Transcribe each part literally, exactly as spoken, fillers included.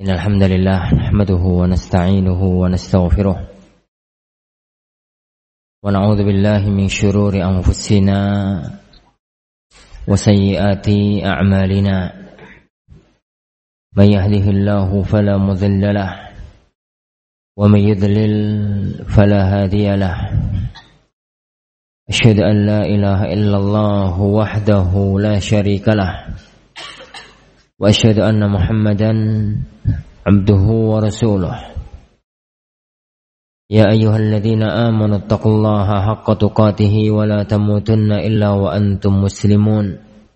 Innal hamdalillah nahmaduhu wa nasta'inuhu wa nastaghfiruh wa na'udzu billahi min shururi anfusina wa sayyiati a'malina. Man yahdihillahu fala mudilla lahu wa man yudlil fala hadiya lahu. Asyhadu an la ilaha illallah wahdahu la syarika lahu wa asyhadu anna Muhammadan abduhu wa rasuluh. Ya ayyuhalladzina amanu taqullaha haqqa tuqatih wa la tamutunna illa wa antum muslimun.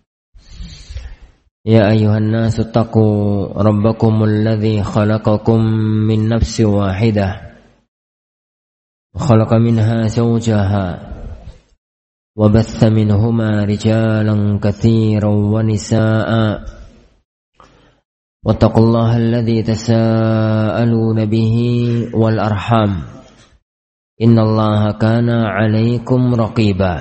Ya ayyuhan nasu taqu rabbakumul ladzi khalaqakum min nafsin wahidah wa khalaqa minha zawjaha wa batha minhuma rijalan katsiran wa nisaa'a. واتقوا الله الذي تساءلون به والأرحام إن الله كان عليكم رقيبا.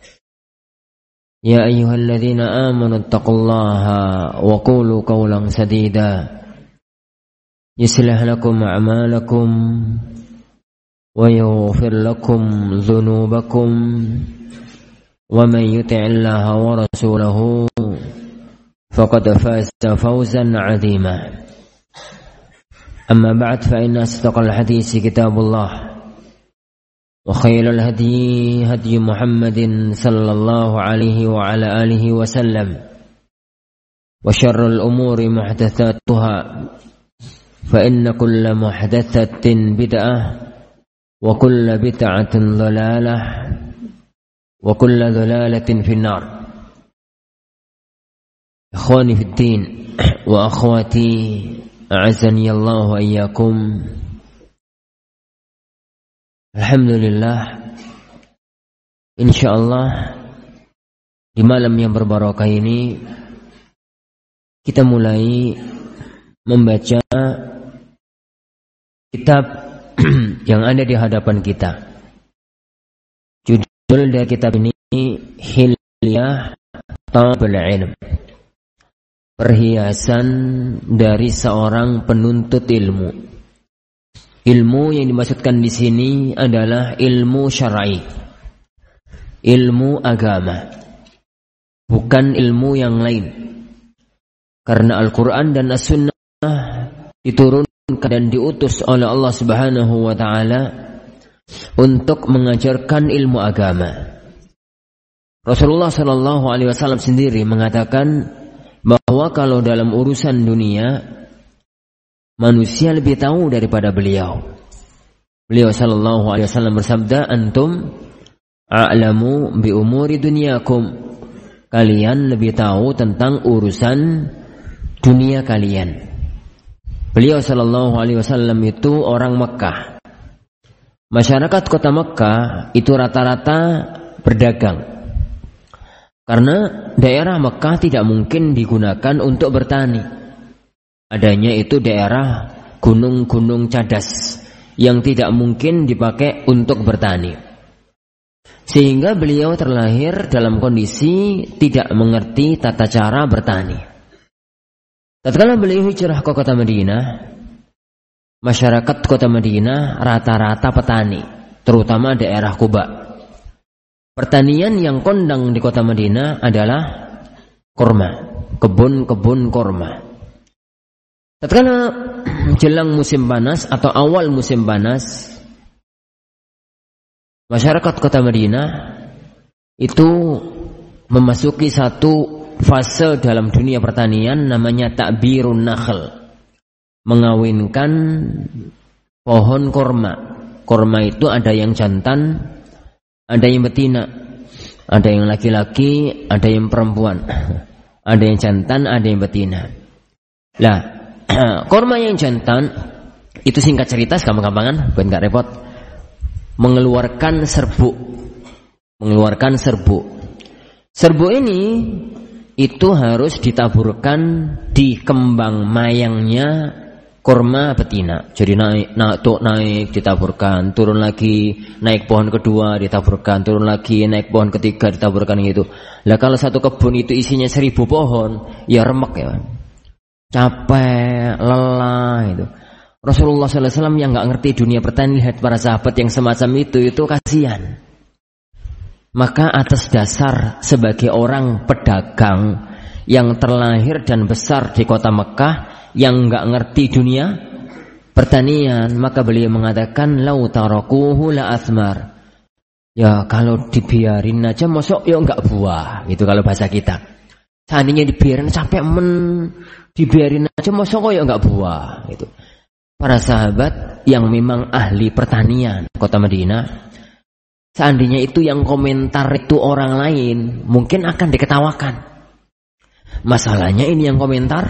يا أيها الذين آمنوا اتقوا الله وقولوا قولا سديدا يصلح لكم أعمالكم ويغفر لكم ذنوبكم ومن يطع الله ورسوله فقد فاز فوزا عظيما. أما بعد فإن أصدق الحديث كتاب الله وخير الهدي هدي محمد صلى الله عليه وعلى آله وسلم وشر الأمور محدثاتها فإن كل محدثة بدعة وكل بدعة ضلالة وكل ضلالة في النار. Ikhwani fid din wa akhwati a'azzani Allah wa iyyakum. Alhamdulillah, insyaallah di malam yang berbarakah ini kita mulai membaca kitab yang ada di hadapan kita. Judul dari kitab ini Hilyah Talibul Ilm, perhiasan dari seorang penuntut ilmu. Ilmu yang dimaksudkan di sini adalah ilmu syar'i, ilmu agama, bukan ilmu yang lain. Karena Al-Quran dan As-Sunnah diturunkan dan diutus oleh Allah Subhanahu wa Ta'ala untuk mengajarkan ilmu agama. Rasulullah Sallallahu Alaihi Wasallam sendiri mengatakan bahwa kalau dalam urusan dunia manusia lebih tahu daripada beliau. Beliau sallallahu alaihi wasallam bersabda, "Antum a'lamu bi umuri dunyakum." Kalian lebih tahu tentang urusan dunia kalian. Beliau sallallahu alaihi wasallam itu orang Mekah. Masyarakat kota Mekah itu rata-rata berdagang. Karena daerah Mekah tidak mungkin digunakan untuk bertani. Adanya itu daerah gunung-gunung cadas yang tidak mungkin dipakai untuk bertani. Sehingga beliau terlahir dalam kondisi tidak mengerti tata cara bertani. Tatkala beliau hijrah ke kota Madinah, masyarakat kota Madinah rata-rata petani, terutama daerah Quba. Pertanian yang kondang di kota Madinah adalah kurma, kebun-kebun kurma. Tatkala jelang musim panas atau awal musim panas, masyarakat kota Madinah itu memasuki satu fase dalam dunia pertanian namanya ta'birun nakhl, mengawinkan pohon kurma. Kurma itu ada yang jantan, ada yang betina, ada yang laki-laki, ada yang perempuan, ada yang jantan, ada yang betina. Lah, kurma yang jantan itu singkat cerita, gampang-gampangan, buat nggak repot, mengeluarkan serbuk, mengeluarkan serbuk. Serbuk ini itu harus ditaburkan di kembang mayangnya kurma betina. Jadi naik, naik, naik, ditaburkan, turun lagi, naik pohon kedua, ditaburkan, turun lagi, naik pohon ketiga, ditaburkan gitu. Lah kalau satu kebun itu isinya seribu pohon, ya remek ya. Capek, lelah, itu. Rasulullah sallallahu alaihi wasallam yang nggak ngerti dunia pertanian, lihat para sahabat yang semacam itu, itu kasihan. Maka atas dasar sebagai orang pedagang yang terlahir dan besar di kota Mekah, yang nggak ngerti dunia pertanian, maka beliau mengatakan lau tarakuhu la athmar. Ya kalau dibiarin aja masuk ya nggak buah, gitu kalau bahasa kita. Seandainya dibiarin sampai men, dibiarin aja masuk kok ya nggak buah, gitu. Para sahabat yang memang ahli pertanian kota Madinah, seandainya itu yang komentar itu orang lain, mungkin akan diketawakan. Masalahnya ini yang komentar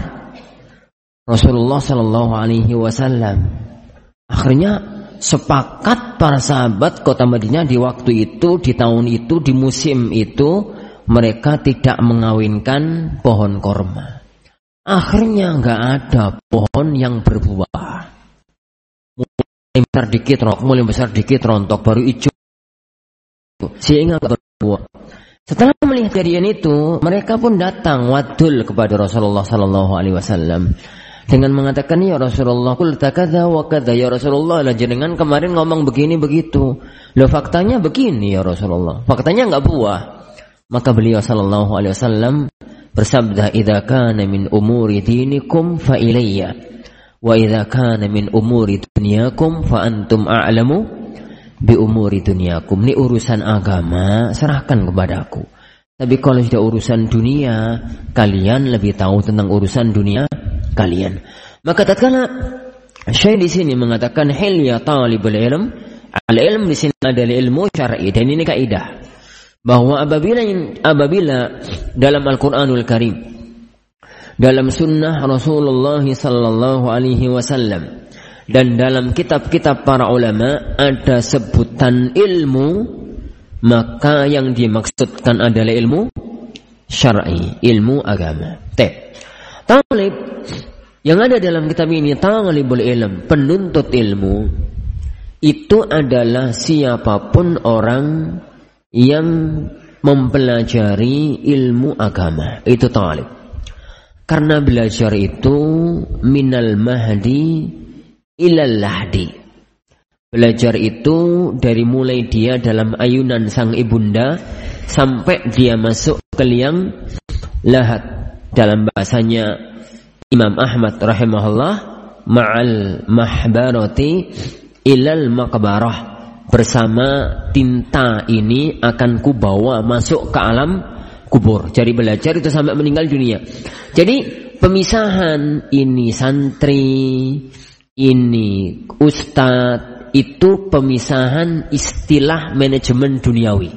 Rasulullah Sallallahu Alaihi Wasallam. Akhirnya sepakat para sahabat kota Madinah di waktu itu, di tahun itu, di musim itu, mereka tidak mengawinkan pohon korma. Akhirnya nggak ada pohon yang berbuah. Mulai besar dikit rontok, mulai besar dikit rontok, baru hijau sehingga nggak berbuah. Setelah melihat kejadian itu, mereka pun datang wadul kepada Rasulullah Sallallahu Alaihi Wasallam dengan mengatakan, ya Rasulullah, qulta kadza wa kadza, ya Rasulullah, lah jenengan kemarin ngomong begini begitu. Loh faktanya begini ya Rasulullah. Faktanya enggak buah. Maka beliau sallallahu alaihi wasallam bersabda, "Idza kana min umuri dinikum fa ilayya, wa idza kana min umuri dunyakum fa antum a'lamu bi umuri dunyakum." Ini urusan agama, serahkan kepadaku. Tapi kalau sudah urusan dunia, kalian lebih tahu tentang urusan dunia kalian. Maka tatkala Syekh di sini mengatakan hilya talibul ilm, al ilm di sini adalah ilmu syar'i, dan ini kaidah bahwa apabila apabila dalam Al-Qur'anul Karim, dalam sunnah Rasulullah sallallahu alaihi wasallam, dan dalam kitab-kitab para ulama ada sebutan ilmu, maka yang dimaksudkan adalah ilmu syar'i, ilmu agama. T. Talib yang ada dalam kitab ini, talibul ilm, penuntut ilmu, itu adalah siapapun orang yang mempelajari ilmu agama, itu talib. Karena belajar itu minal mahdi ilal lahdi. Belajar itu dari mulai dia dalam ayunan sang ibunda sampai dia masuk ke liang lahat. Dalam bahasanya Imam Ahmad rahimahullah, ma'al mahbarati ilal maqbarah, bersama tinta ini akan kubawa masuk ke alam kubur. Jadi belajar itu sampai meninggal dunia. Jadi pemisahan ini santri, ini ustadz, itu pemisahan istilah manajemen duniawi.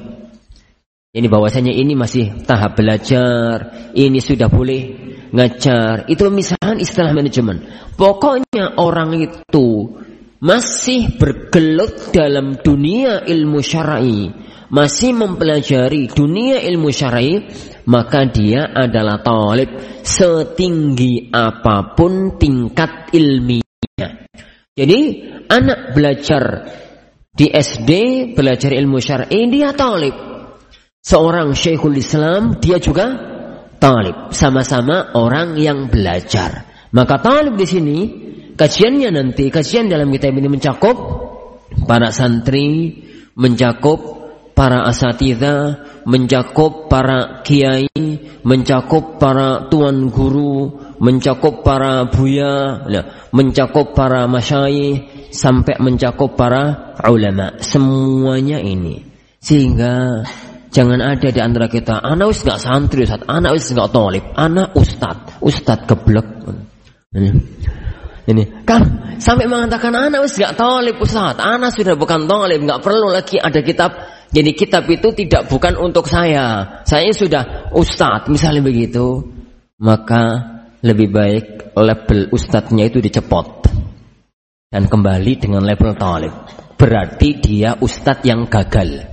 Ini bahwasanya ini masih tahap belajar, ini sudah boleh ngajar. Itu pemisahan istilah manajemen. Pokoknya orang itu masih bergelut dalam dunia ilmu syar'i, masih mempelajari dunia ilmu syar'i, maka dia adalah talib setinggi apapun tingkat ilmiahnya. Jadi anak belajar di S D, belajar ilmu syar'i, dia talib. Seorang Syekhul Islam, dia juga talib. Sama-sama orang yang belajar. Maka talib di sini, kajiannya nanti, kajian dalam kitab ini mencakup para santri, mencakup para asatidzah, mencakup para kiai, mencakup para tuan guru, mencakup para buya, mencakup para masyayikh, sampai mencakup para ulama. Semuanya ini. Sehingga jangan ada di antara kita, anak wis gak santri Ustaz, anak wis gak talib, anak ustad, ustad geblek. Ini, ini kan sampai mengatakan anak wis gak talib Ustaz, anak sudah bukan talib, gak perlu lagi ada kitab. Jadi kitab itu tidak bukan untuk saya, saya sudah ustad, misalnya begitu. Maka lebih baik label ustadznya itu dicepot dan kembali dengan label talib. Berarti dia ustadz yang gagal.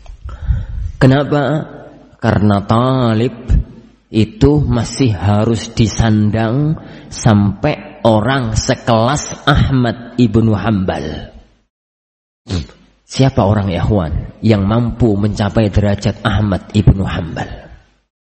Kenapa? Karena talib itu masih harus disandang sampai orang sekelas Ahmad ibnu Hanbal. Siapa orang ikhwan yang mampu mencapai derajat Ahmad ibnu Hanbal?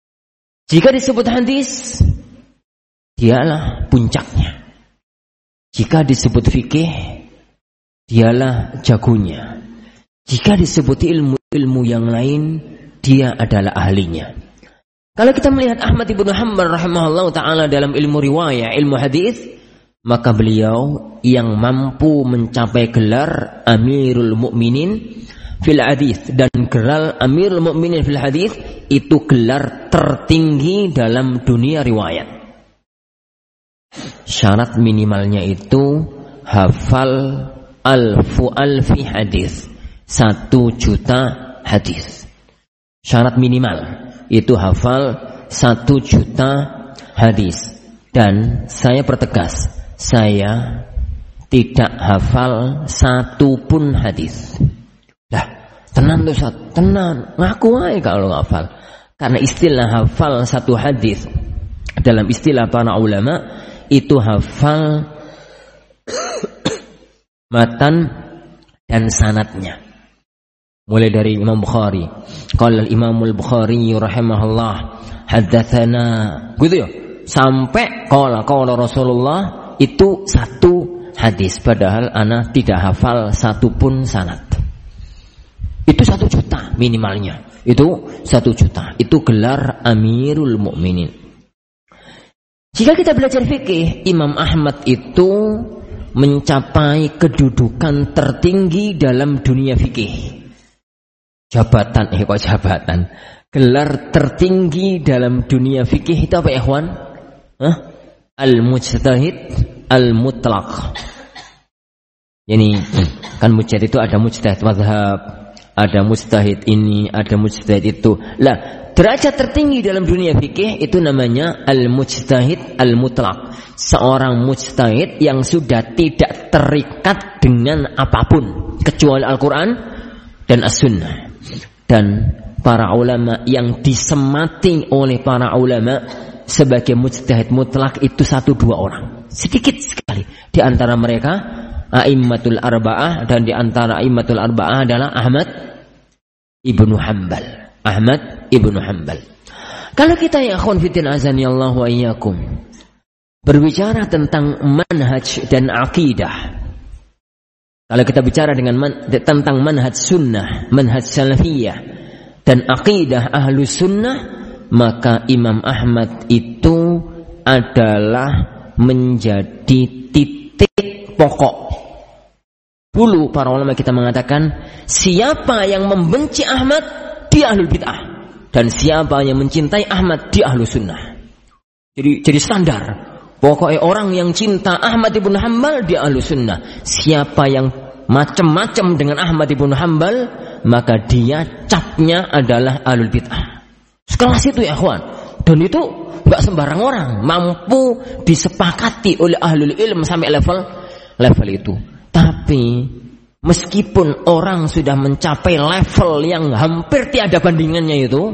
Jika disebut hadis, dialah puncaknya. Jika disebut fikih, dialah jagonya. Jika disebut ilmu-ilmu yang lain, dia adalah ahlinya. Kalau kita melihat Ahmad ibnu Hanbal rahimahullah ta'ala dalam ilmu riwayah, ilmu hadis, maka beliau yang mampu mencapai gelar Amirul Mukminin fil hadis, dan gelar Amirul Mukminin fil hadis itu gelar tertinggi dalam dunia riwayat. Syarat minimalnya itu hafal alfu alfi hadis, satu juta hadis. Syarat minimal itu hafal satu juta hadis. Dan saya pertegas, saya tidak hafal satu pun hadis. Lah, tenan tuh, tenan, ngaku aja kalau hafal. Karena istilah hafal satu hadis dalam istilah para ulama itu hafal matan dan sanadnya. Mulai dari Imam Bukhari, qala Imam Al-Bukhari rahimahullah haddatsana, gitu ya, sampai qala qala Rasulullah, itu satu hadis, padahal ana tidak hafal satu pun sanad. Itu satu juta minimalnya. Itu satu juta. Itu gelar Amirul Mukminin. Jika kita belajar fikih, Imam Ahmad itu mencapai kedudukan tertinggi dalam dunia fikih. Jabatan, eh kok jabatan? Gelar tertinggi dalam dunia fikih itu apa ya, ikhwan? Hah? Al-Mujtahid Al-Mutlaq. Ini kan mujtahid itu ada mujtahid mazhab, ada mujtahid ini, ada mujtahid itu. Lah, derajat tertinggi dalam dunia fikih itu namanya al-mujtahid al-mutlaq. Seorang mujtahid yang sudah tidak terikat dengan apapun kecuali Al-Quran dan As-Sunnah. Dan para ulama yang disemati oleh para ulama sebagai mujtahid mutlak itu satu dua orang. Sedikit sekali. Di antara mereka A'immatul Arba'ah, dan di antara A'immatul Arba'ah adalah Ahmad ibnu Hanbal. Ahmad ibnu Hanbal. Kalau kita ya akhwan fiddin azani Allah wa iyyakum berbicara tentang manhaj dan akidah, kalau kita bicara dengan man, tentang manhaj sunnah, manhaj salafiyah dan akidah ahlu sunnah, maka Imam Ahmad itu adalah menjadi titik pokok. Dulu para ulama kita mengatakan, siapa yang membenci Ahmad, dia ahlul bid'ah, dan siapa yang mencintai Ahmad, dia ahlu sunnah. Jadi jadi standar. Pokoknya orang yang cinta Ahmad ibn Hanbal, dia ahlu sunnah. Siapa yang macam-macam dengan Ahmad ibn Hanbal, maka dia capnya adalah ahlul bid'ah. Sekelas itu ya ikhwan. Dan itu gak sembarang orang mampu disepakati oleh ahlul ilm sampai level level itu. Tapi meskipun orang sudah mencapai level yang hampir tiada bandingannya itu,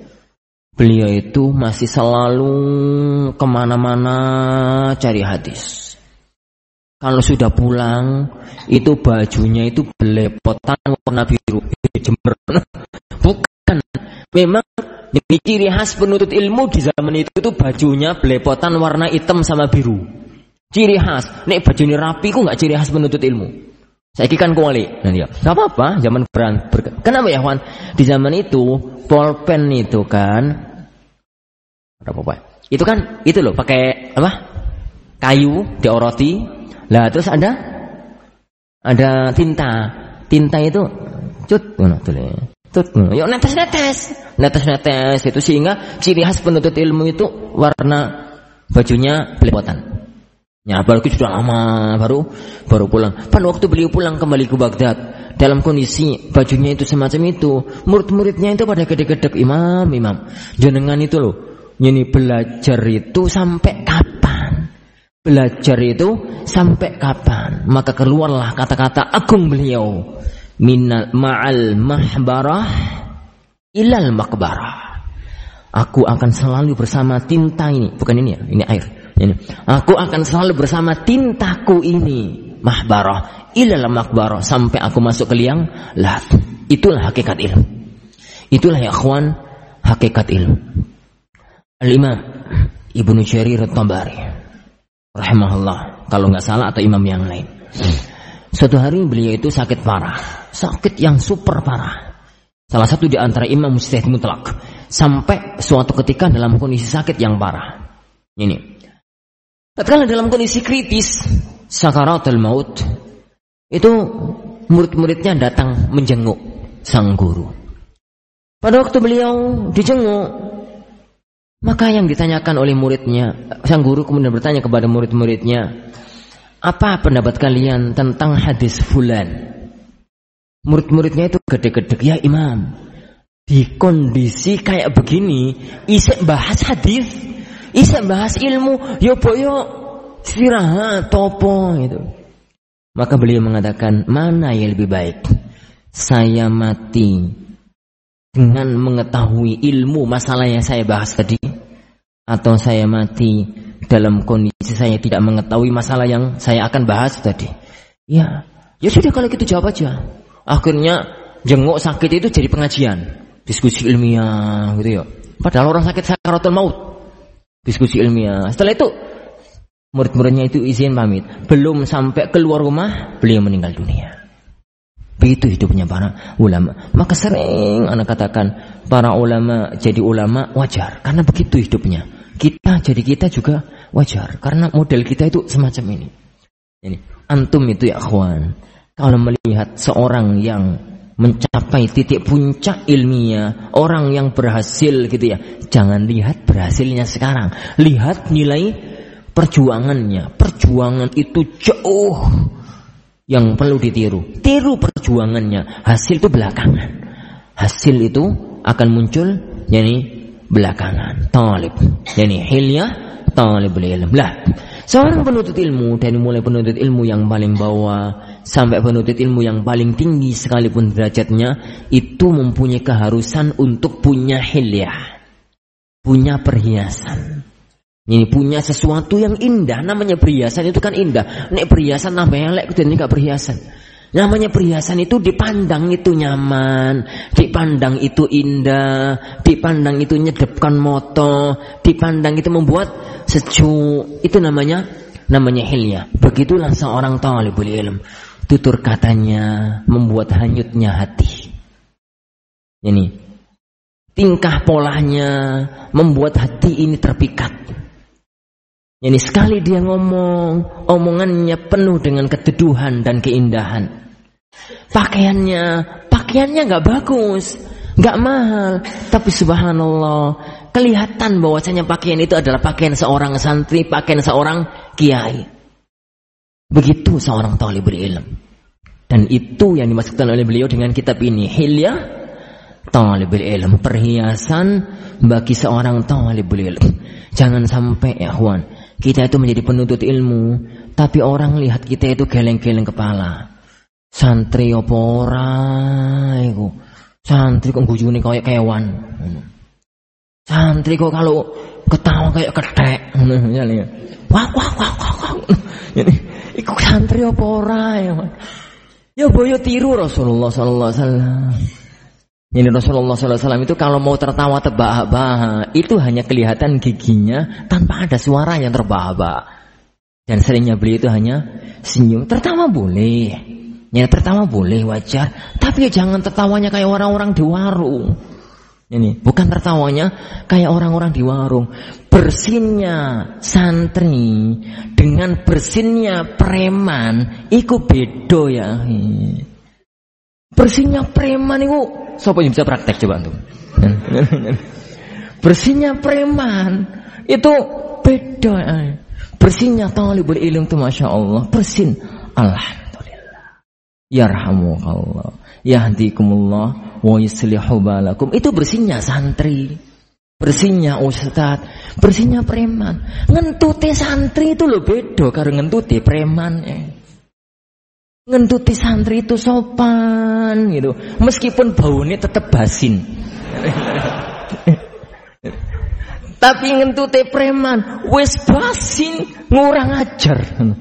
beliau itu masih selalu kemana-mana cari hadis. Kalau sudah pulang, itu bajunya itu belepotan warna biru. Jember. Bukan. Memang ini ciri khas penuntut ilmu di zaman itu tuh bajunya belepotan warna hitam sama biru. Ciri khas. Nek bajunya rapi ku nggak ciri khas penuntut ilmu. Saya kan kuali. Nah dia, nggak apa-apa. Zaman beran. Ber- Kenapa ya Wan? Di zaman itu pulpen itu kan, ada apa? Itu kan itu loh pakai apa? Kayu dioroti. Lah terus ada ada tinta. Tinta itu cut, ngono tuh. Tut, yuk netes-netes, netes-netes itu sehingga ciri khas penuntut ilmu itu warna bajunya belepotan. Ya, apalagi sudah lama baru baru pulang. Pada waktu beliau pulang kembali ke Baghdad dalam kondisi bajunya itu semacam itu, murid-muridnya itu pada gede-gede, imam, imam, jenengan itu loh, ini belajar itu sampai kapan? Belajar itu sampai kapan? Maka keluarlah kata-kata agung beliau. Minal ma'al mahbarah ilal makbarah. Aku akan selalu bersama tinta ini. Bukan ini ya, ini air ini. Aku akan selalu bersama tintaku ini, mahbarah ilal makbarah, sampai aku masuk ke liang lahat. Itulah hakikat ilmu. Itulah ya akhwan, hakikat ilmu. Al-Imam Ibnu Jarir At-Tabari rahimahullah, kalau nggak salah atau imam yang lain. Suatu hari beliau itu sakit parah, sakit yang super parah. Salah satu di antara imam mujtahid mutlak, sampai suatu ketika dalam kondisi sakit yang parah. Ini, tatkala dalam kondisi kritis, sakaratul maut, itu murid-muridnya datang menjenguk sang guru. Pada waktu beliau dijenguk, maka yang ditanyakan oleh muridnya, sang guru kemudian bertanya kepada murid-muridnya, apa pendapat kalian tentang hadis fulan? Murid-muridnya itu gede-gede, ya imam, di kondisi kayak begini, isek bahas hadis, isek bahas ilmu, yo boyo istirahat topo gitu. Maka beliau mengatakan, mana yang lebih baik? Saya mati dengan mengetahui ilmu masalah yang saya bahas tadi, atau saya mati dalam kondisi saya tidak mengetahui masalah yang saya akan bahas tadi? Ya, ya sudah kalau gitu jawab aja. Akhirnya jenguk sakit itu jadi pengajian, diskusi ilmiah gitu ya. Padahal orang sakit sakaratul maut, diskusi ilmiah. Setelah itu murid-muridnya itu izin pamit. Belum sampai keluar rumah, beliau meninggal dunia. Begitu hidupnya para ulama. Maka sering anak katakan, para ulama jadi ulama wajar, karena begitu hidupnya. Kita jadi kita juga wajar, karena model kita itu semacam ini. Ini antum itu ya akhwan, kalau melihat seorang yang mencapai titik puncak ilmiah, orang yang berhasil gitu ya, jangan lihat berhasilnya sekarang, lihat nilai perjuangannya. Perjuangan itu jauh yang perlu ditiru. Tiru perjuangannya. Hasil itu belakangan. Hasil itu akan muncul yani belakangan. Talib, yani hilyah talibul ilm. Lah, seorang penuntut ilmu, dari mulai penuntut ilmu yang paling bawah sampai penuntut ilmu yang paling tinggi sekalipun derajatnya, itu mempunyai keharusan untuk punya hilyah, punya perhiasan. Ini punya sesuatu yang indah. Namanya perhiasan itu kan indah. Nek perhiasan tambah elek itu enggak perhiasan. Namanya perhiasan itu dipandang itu nyaman, dipandang itu indah, dipandang itu nyedepkan moto, dipandang itu membuat sejuk. Itu namanya namanya hilyah. Begitulah seorang talibul ilm. Tutur katanya membuat hanyutnya hati. Ini tingkah polanya membuat hati ini terpikat. Ini sekali dia ngomong, omongannya penuh dengan keteduhan dan keindahan. Pakaiannya, pakaiannya nggak bagus, nggak mahal, tapi subhanallah kelihatan bahwasanya pakaian itu adalah pakaian seorang santri, pakaian seorang kiai. Begitu seorang talibul ilm. Dan itu yang dimaksudkan oleh beliau dengan kitab ini, hilyah talibul ilm, perhiasan bagi seorang talibul ilm. Jangan sampai ya kawan, kita itu menjadi penuntut ilmu, tapi orang lihat kita itu geleng-geleng kepala. Santri apa ora iku? Santri kok gujune kayak kewan. Santri kok kalau ketawa kayak kethek. Wah wah wah wah. Ini iku santri apa ora ya? Ya boyo tiru Rasulullah sallallahu alaihi wasallam. Ini Rasulullah sallallahu alaihi wasallam itu kalau mau tertawa terbahak-bahak, itu hanya kelihatan giginya tanpa ada suara yang terbahak-bahak. Dan seringnya beliau itu hanya senyum. Tertawa boleh, ya tertawa boleh wajar, tapi ya jangan tertawanya kayak orang-orang di warung. Ini bukan tertawanya kayak orang-orang di warung. Bersinnya santri dengan bersinnya preman, itu beda ya. Bersinnya preman itu, siapa yang bisa praktek coba antum? Bersihnya preman itu beda. Bersihnya talibul ilm itu masya Allah bersin. Alhamdulillah. Yarhamukallah. Yahdikumullah wa yuslihu balakum. Itu bersihnya santri, bersihnya ustad, bersihnya preman. Ngentuti santri itu lo beda karo ngentuti preman. Ngentuti santri itu sopan gitu, meskipun baunya tetap basin. Tapi ngentuti preman wis basin ngurang ajar.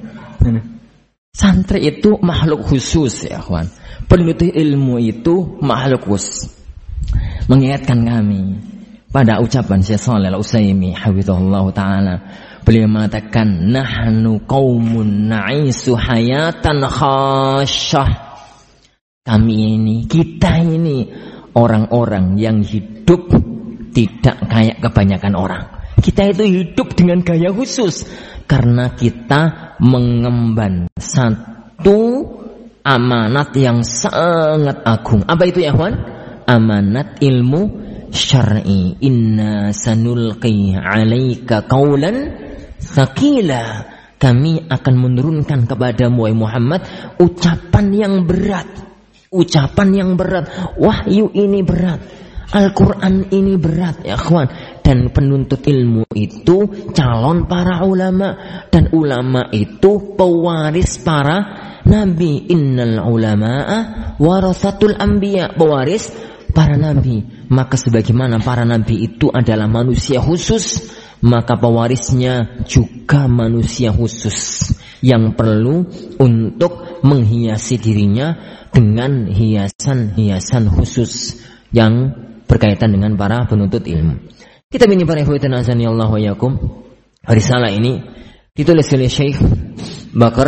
Santri itu makhluk khusus ya kawan. Penuntut ilmu itu makhluk khusus. Mengingatkan kami pada ucapan Syekh Shalih Al-Utsaimin hafizahullah taala Beliau mengatakan nahnu qaumun na'isu hayatan khasyah. Kami ini, kita ini orang-orang yang hidup tidak kayak kebanyakan orang. Kita itu hidup dengan gaya khusus karena kita mengemban satu amanat yang sangat agung. Apa itu ya, Ikhwan? Amanat ilmu syar'i. Inna sanulqi 'alaika qaulan tsaqila. Kami akan menurunkan kepadamu wahai Muhammad ucapan yang berat. Ucapan yang berat. Wahyu ini berat. Al-Quran ini berat, ya kawan. Dan penuntut ilmu itu calon para ulama. Dan ulama itu pewaris para nabi. Innal ulama'a warasatul anbiya. Pewaris para nabi. Maka sebagaimana para nabi itu adalah manusia khusus, maka pewarisnya juga manusia khusus yang perlu untuk menghiasi dirinya dengan hiasan-hiasan khusus yang berkaitan dengan para penuntut ilmu. Kita ini para ikhwatan azani Allah wa yakum. Risalah ini ditulis oleh Syekh Bakar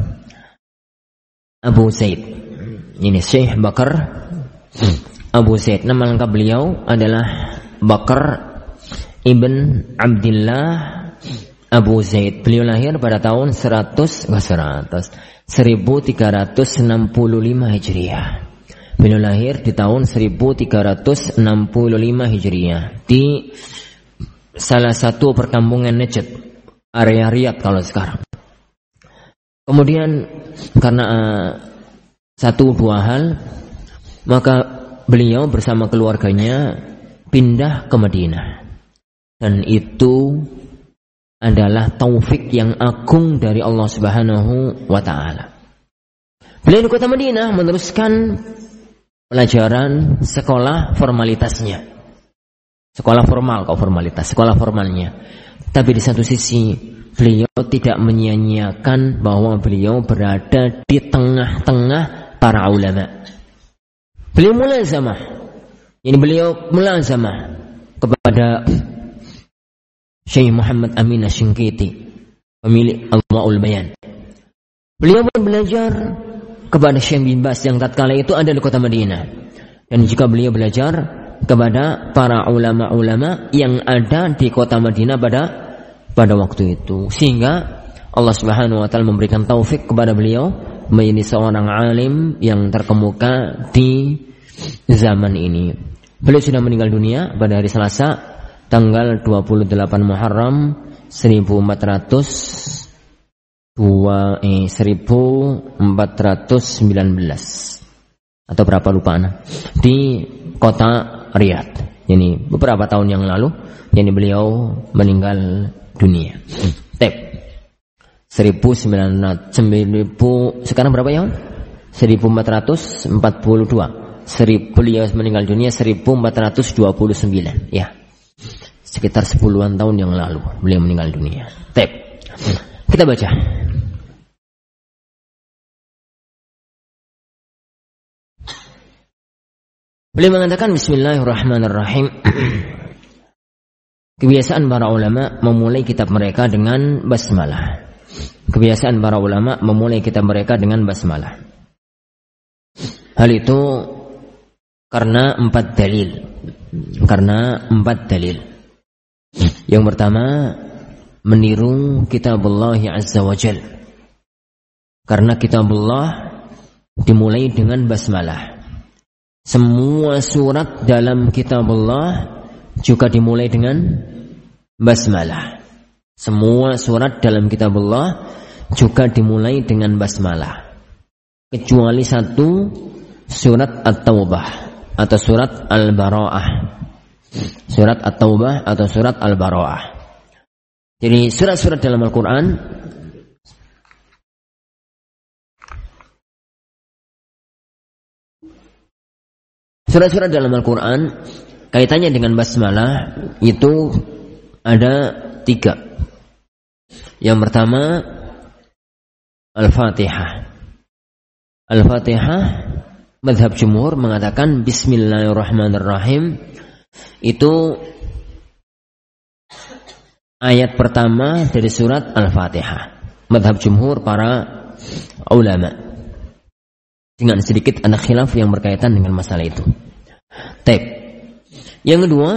Abu Zaid. Ini Syekh Bakar Abu Zaid. Nama lengkap beliau adalah Bakar Ibn Abdullah Abu Zaid. Beliau lahir pada tahun seratus, seratus, seribu tiga ratus enam puluh lima Hijriah. Beliau lahir di tahun seribu tiga ratus enam puluh lima Hijriah di salah satu perkampungan Najd, area Riyadh kalau sekarang. Kemudian karena uh, satu dua hal, maka beliau bersama keluarganya pindah ke Madinah. Dan itu adalah taufik yang agung dari Allah Subhanahu wa taala. Beliau di kota Madinah meneruskan pelajaran sekolah formalitasnya. Sekolah formal, kok formalitas, sekolah formalnya. Tapi di satu sisi beliau tidak menyia-nyiakan bahwa beliau berada di tengah-tengah para ulama. Beliau mulazamah. Ini beliau mulazamah kepada Syekh Muhammad Amin Asy-Shinqiti, pemilik Adwa'ul Bayan. Beliau pun belajar kepada Syekh bin Baz yang tatkala itu ada di kota Madinah. Dan juga beliau belajar kepada para ulama-ulama yang ada di kota Madinah pada pada waktu itu. Sehingga Allah Subhanahu wa taala memberikan taufik kepada beliau menjadi seorang alim yang terkemuka di zaman ini. Beliau sudah meninggal dunia pada hari Selasa tanggal dua puluh delapan Muharram seribu empat ratus dua eh seribu empat ratus sembilan belas atau berapa lupa anak, di kota Riyadh. Ini beberapa tahun yang lalu jadi beliau meninggal dunia. Tep seribu sembilan ratus seribu sekarang berapa ya? seribu empat ratus empat puluh dua. Seribu beliau meninggal dunia seribu empat ratus dua puluh sembilan ya. Sekitar sepuluhan tahun yang lalu beliau meninggal dunia. Tep. Kita baca. Beliau mengatakan Bismillahirrahmanirrahim. Kebiasaan para ulama memulai kitab mereka dengan basmalah. Kebiasaan para ulama memulai kitab mereka dengan basmalah. Hal itu karena empat dalil. Karena empat dalil. Yang pertama, meniru kitabullah azza wa jal. Karena kitabullah dimulai dengan basmalah. Semua surat dalam kitabullah juga dimulai dengan basmalah. Semua surat dalam kitabullah juga dimulai dengan basmalah. Kecuali satu, surat At-Taubah atau surat Al-Bara'ah. Surat At-Taubah atau surat Al-Bara'ah. Jadi surat-surat dalam Al-Quran Surat-surat dalam Al-Quran kaitannya dengan basmalah itu ada tiga. Yang pertama Al-Fatihah. Al-Fatihah, mazhab jumhur mengatakan Bismillahirrahmanirrahim. Itu ayat pertama dari surat Al-Fatihah. Madhab jumhur para ulama. Dengan sedikit ada khilaf yang berkaitan dengan masalah itu. Taib. Yang kedua,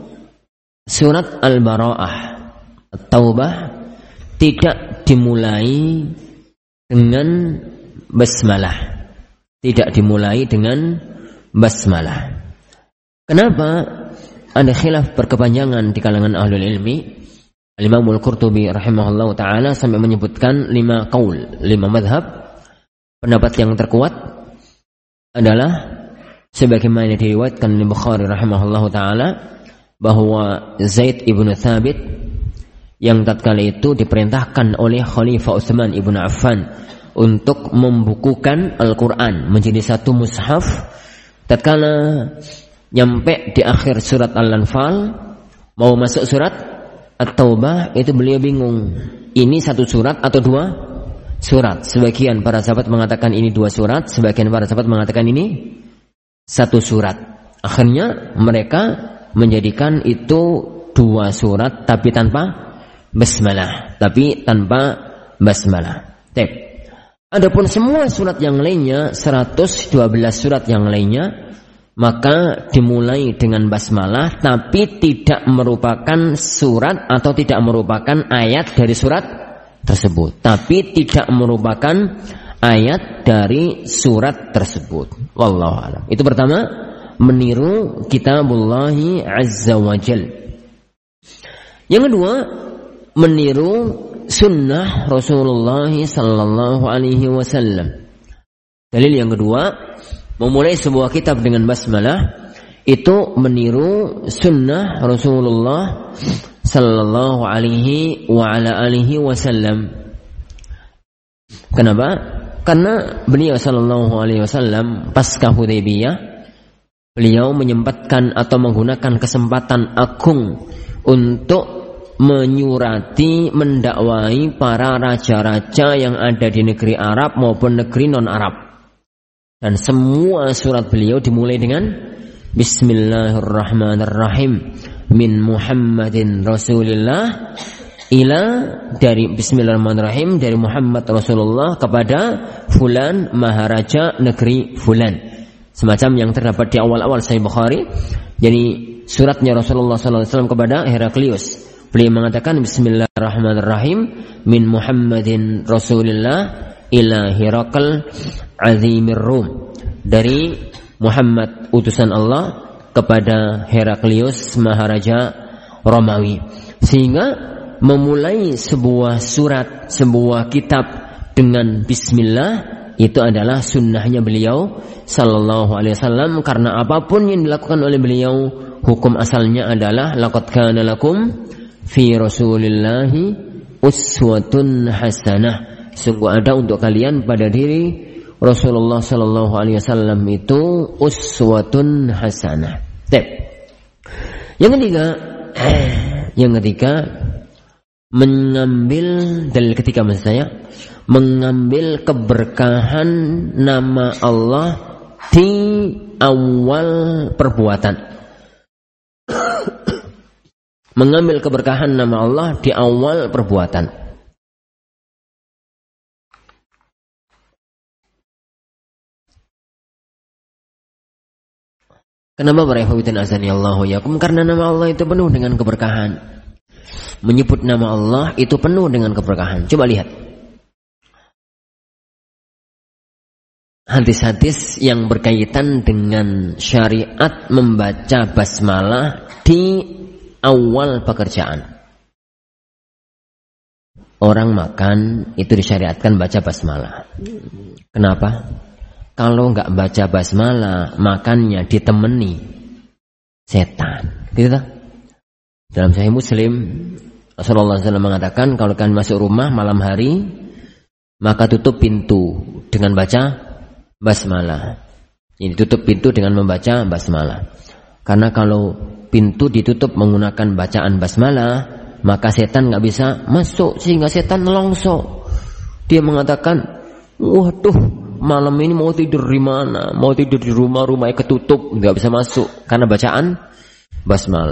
surat Al-Bara'ah, At-Taubah, tidak dimulai dengan basmalah. Tidak dimulai dengan basmalah. Kenapa? Ada khilaf berkepanjangan di kalangan ahlul ilmi. Al-Imam Al-Qurtubi rahimahullah ta'ala sampai menyebutkan lima qaul, lima madhab. Pendapat yang terkuat adalah sebagaimana diriwayatkan oleh Bukhari rahimahullah ta'ala bahwa Zaid ibn Thabit yang tatkala itu diperintahkan oleh Khalifah Utsman ibn Affan untuk membukukan Al-Quran menjadi satu mushaf. Tatkala nyampe di akhir surat Al-Anfal mau masuk surat At-Taubah, itu beliau bingung, ini satu surat atau dua surat. Sebagian para sahabat mengatakan ini dua surat, sebagian para sahabat mengatakan ini satu surat. Akhirnya mereka menjadikan itu dua surat tapi tanpa basmalah, tapi tanpa basmalah. Tek. Adapun semua surat yang lainnya, seratus dua belas surat yang lainnya, maka dimulai dengan basmalah tapi tidak merupakan surat atau tidak merupakan ayat dari surat tersebut, tapi tidak merupakan ayat dari surat tersebut. Wallahu a'lam. Itu pertama, meniru kitabullahi azza wa jal. Yang kedua, meniru sunnah Rasulullah sallallahu alaihi wasallam. Dalil yang kedua, memulai sebuah kitab dengan basmalah itu meniru sunnah Rasulullah sallallahu alaihi wa ala alihi wasallam. Kenapa? Karena beliau sallallahu alaihi wasallam pasca Hudaybiyah, beliau menyempatkan atau menggunakan kesempatan agung untuk menyurati, mendakwai para raja-raja yang ada di negeri Arab maupun negeri non-Arab. Dan semua surat beliau dimulai dengan Bismillahirrahmanirrahim. Min Muhammadin Rasulillah ila, dari Bismillahirrahmanirrahim, dari Muhammad Rasulullah kepada fulan maharaja negeri fulan. Semacam yang terdapat di awal-awal Sahih Bukhari. Jadi suratnya Rasulullah sallallahu alaihi wasallam kepada Heraklius. Beliau mengatakan Bismillahirrahmanirrahim. Min Muhammadin Rasulillah ila Herakl Azimir Rum, dari Muhammad utusan Allah kepada Heraklius maharaja Romawi. Sehingga memulai sebuah surat, sebuah kitab dengan bismillah itu adalah sunnahnya beliau sallallahu alaihi wasallam. Karena apapun yang dilakukan oleh beliau, hukum asalnya adalah laqad kana lakum fi rasulillahi uswatun hasanah. Sungguh ada untuk kalian pada diri Rasulullah sallallahu alaihi wasallam itu uswatun hasanah. Tep. Yang ketiga, yang ketiga mengambil dalil ketiga maksud saya, mengambil keberkahan nama Allah di awal perbuatan. Mengambil keberkahan nama Allah di awal perbuatan. Kenapa para ikhwatin azani Allahu yakum? Karena nama Allah itu penuh dengan keberkahan. Menyebut nama Allah itu penuh dengan keberkahan. Coba lihat hadis-hadis yang berkaitan dengan syariat membaca basmalah di awal pekerjaan. Orang makan itu disyariatkan baca basmalah. Kenapa? Kalau nggak baca basmalah, makannya ditemani setan. Gitu tak? Dalam Sahih Muslim, Rasulullah shallallahu alaihi wasallam mengatakan, kalau kalian masuk rumah malam hari, maka tutup pintu dengan baca basmalah. Ini tutup pintu dengan membaca basmalah. Karena kalau pintu ditutup menggunakan bacaan basmalah, maka setan nggak bisa masuk, sehingga setan nelongso. Dia mengatakan, waduh, malam ini mau tidur di mana? Mau tidur di rumah, rumahnya ketutup, nggak bisa masuk karena bacaan basmalah.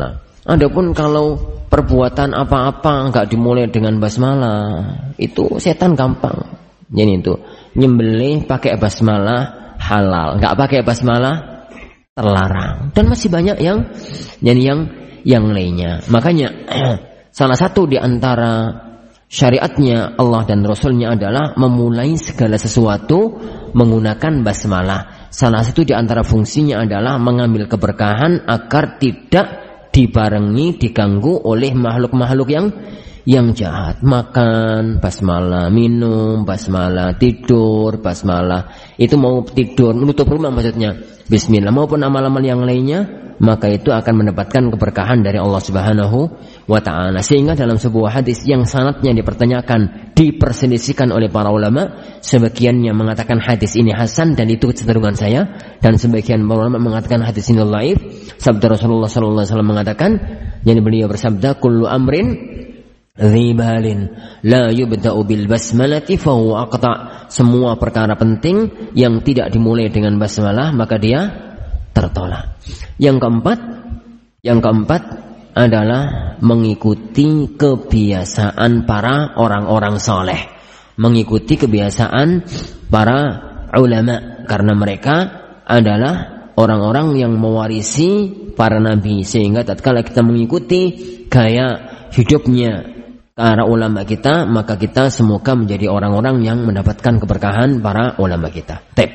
Adapun kalau perbuatan apa-apa enggak dimulai dengan basmalah, itu setan gampang. Jadi itu nyembelih pakai basmalah halal, enggak pakai basmalah terlarang. Dan masih banyak yang jadi yang yang lainnya. Makanya salah satu di antara syariatnya Allah dan Rasulnya adalah memulai segala sesuatu menggunakan basmalah. Salah satu di antara fungsinya adalah mengambil keberkahan agar tidak dibarengi, diganggu oleh makhluk-makhluk yang yang jahat. Makan basmalah, minum basmalah, tidur basmalah. Itu mau tidur, menutup rumah maksudnya bismillah, maupun amal-amal yang lainnya, maka itu akan mendapatkan keberkahan dari Allah Subhanahu wa ta'ala. Sehingga dalam sebuah hadis yang sanadnya dipertanyakan, diperselisihkan oleh para ulama, sebagiannya mengatakan hadis ini hasan dan itu kecenderungan saya, dan sebagian para ulama mengatakan hadis ini dhaif. Sabda Rasulullah sallallahu alaihi wasallam mengatakan, yang beliau bersabda, kullu amrin dhibalin la yubda'u bil basmalati fa huwa aqta. Semua perkara penting yang tidak dimulai dengan basmalah maka dia tertolak. Yang keempat, yang keempat adalah mengikuti kebiasaan para orang-orang saleh, mengikuti kebiasaan para ulama, karena mereka adalah orang-orang yang mewarisi para nabi, sehingga tatkala kita mengikuti gaya hidupnya para ulama kita, maka kita semoga menjadi orang-orang yang mendapatkan keberkahan para ulama kita. Tep.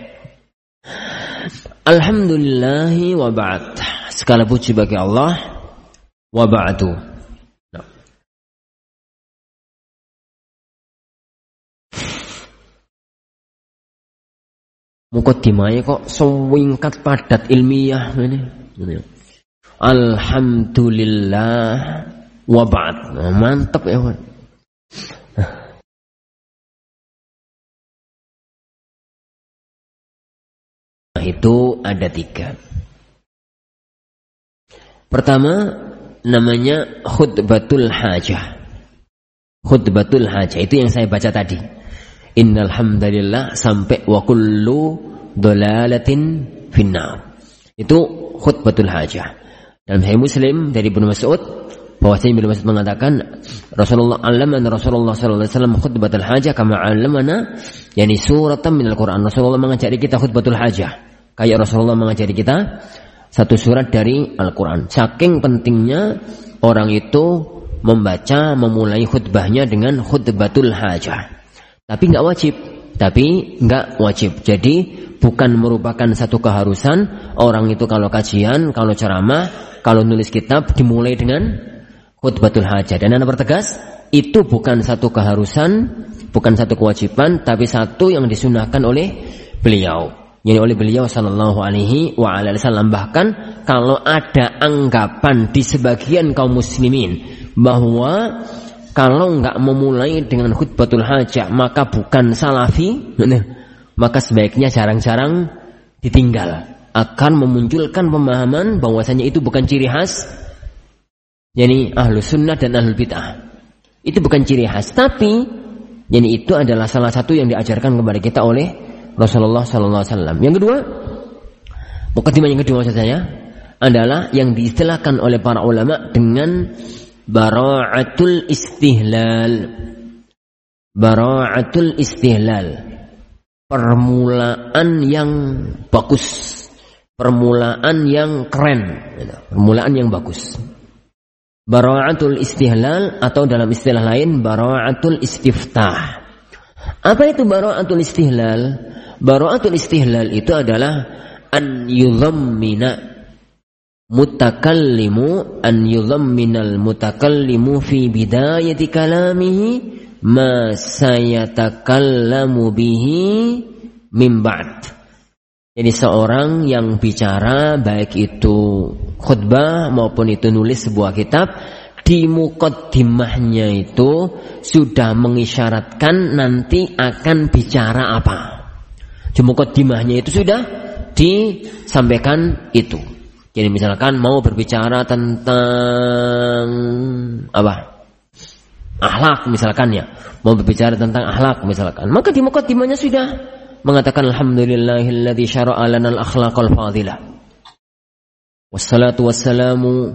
Alhamdulillahi wa ba'd. Segala puji bagi Allah wa ba'du. Nah. Mukaddimahnya kok sewingkat padat ilmiah ini. Alhamdulillah wa ba'd. Nah, mantap ya, Pak. Itu ada tiga. Pertama namanya khutbatul hajah. Khutbatul hajah itu yang saya baca tadi. Innal hamdalillah sampai wa kullu dhalalatin finnar. Itu khutbatul hajah. Dalam Sahih Muslim dari Ibnu Mas'ud, bahwasanya Ibnu Mas'ud mengatakan Rasulullah allamana Rasulullah sallallahu alaihi wasallam khutbatul hajah kama allamana, yani suratan minal Quran. Rasulullah mengajari kita khutbatul hajah kayak Rasulullah mengajari kita satu surat dari Al-Quran. Saking pentingnya orang itu membaca, memulai khutbahnya dengan khutbatul hajah. Tapi nggak wajib, tapi nggak wajib. Jadi bukan merupakan satu keharusan orang itu kalau kajian, kalau ceramah, kalau nulis kitab dimulai dengan khutbatul hajah. Dan Anda pertegas, itu bukan satu keharusan, bukan satu kewajiban, tapi satu yang disunahkan oleh beliau. Yang oleh beliau sallallahu alaihi wa alihi wasallam. Bahkan kalau ada anggapan di sebagian kaum muslimin bahwa kalau enggak memulai dengan khutbatul hajah maka bukan salafi, maka sebaiknya jarang-jarang ditinggal. Akan memunculkan pemahaman bahwasanya itu bukan ciri khas, yakni ahlu sunnah dan ahlu bid'ah. Itu bukan ciri khas, tapi yakni itu adalah salah satu yang diajarkan kepada kita oleh Rasulullah sallallahu alaihi wasallam. Yang kedua, mukadimah yang kedua maksud saya adalah yang diistilahkan oleh para ulama dengan bara'atul istihlal. Bara'atul istihlal. Permulaan yang bagus. Permulaan yang keren. Permulaan yang bagus. Bara'atul istihlal atau dalam istilah lain bara'atul istiftah. Apa itu bara'atul istihlal? Bara'atul istihlal itu adalah an yudhammina mutakallimu an yudhamminal mutakallimu fi bidayati kalamihi ma sayatakallamu bihi min ba'd. Jadi seorang yang bicara, baik itu khutbah maupun itu nulis sebuah kitab, di muqaddimahnya itu sudah mengisyaratkan nanti akan bicara apa. Di muqaddimahnya itu sudah disampaikan itu. Jadi misalkan mau berbicara tentang apa? Akhlak misalkan ya. Mau berbicara tentang akhlak misalkan. Maka di muqaddimahnya sudah mengatakan alhamdulillahilladzi syara'a lanal akhlaqal fadilah. Wassalatu wassalamu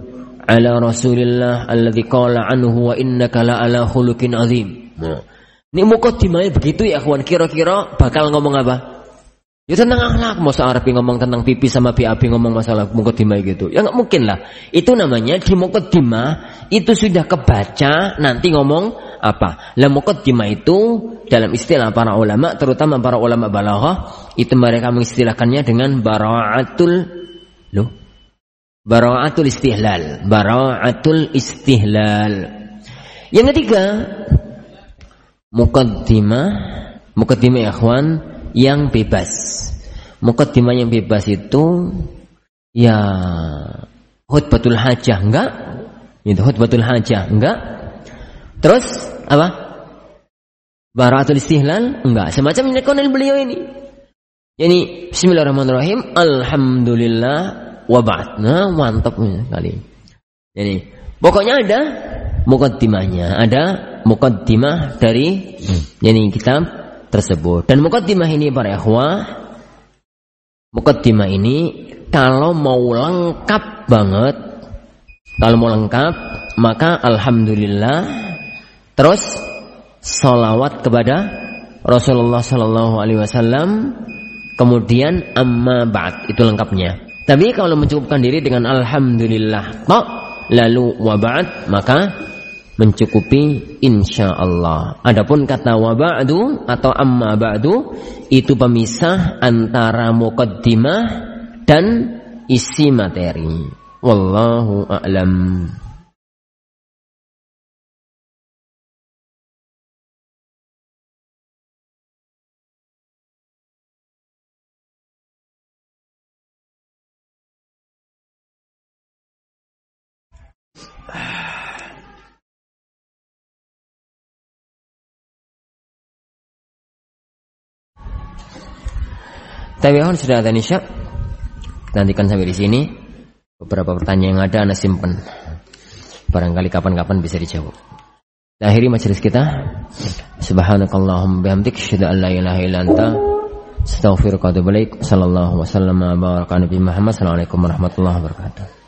ala Rasulillah alladzi qala anhu wa innaka la ala khuluqin azim. Nah, ini mukaddimahnya begitu ya kawan, kira-kira bakal ngomong apa? Ya tentang akhlak, masa Arabi ngomong tentang pipi sama B A B ngomong masalah mukaddimah gitu. Ya enggak mungkin lah. Itu namanya di mukaddimah itu sudah kebaca nanti ngomong apa. Lah mukaddimah itu dalam istilah para ulama, terutama para ulama balaghah, itu mereka mengistilahkannya dengan bara'atul loh. Bara'atul istihlal, bara'atul istihlal. Yang ketiga, mukaddimah, mukaddimah ya ikhwan, yang bebas. Mukaddimah yang bebas itu ya khutbatul hajah enggak? Itu khutbatul hajah enggak? Terus apa? Bara'atul istihlal enggak? Semacam ini beliau ini. Yani bismillahirrahmanirrahim, alhamdulillah wa ba'd. Nah, mantap sekali. Jadi pokoknya ada mukaddimahnya, ada mukaddimah dari hmm. yani kitab tersebut. Dan mukaddimah ini para ikhwah, mukaddimah ini kalau mau lengkap banget, kalau mau lengkap maka alhamdulillah, terus salawat kepada Rasulullah sallallahu alaihi wasallam, kemudian amma ba'd, itu lengkapnya. Tapi kalau mencukupkan diri dengan alhamdulillah tok, lalu wa ba'd, maka mencukupi insyaallah. Adapun kata wa ba'du atau amma ba'du itu pemisah antara muqaddimah dan isi materi. Wallahu a'lam. Tabi'un sudah ada nisya. Nantikan sampai di sini. Beberapa pertanyaan yang ada Anda simpan. Barangkali kapan-kapan bisa dijawab. Akhiri majelis kita. Subhanakallahumma bihamdik asyhadu an la ilaha illa anta astaghfiruka wa atubu ilaik. Sallallahu wasallam wa baraka nabi Muhammad. Assalamualaikum warahmatullahi wabarakatuh.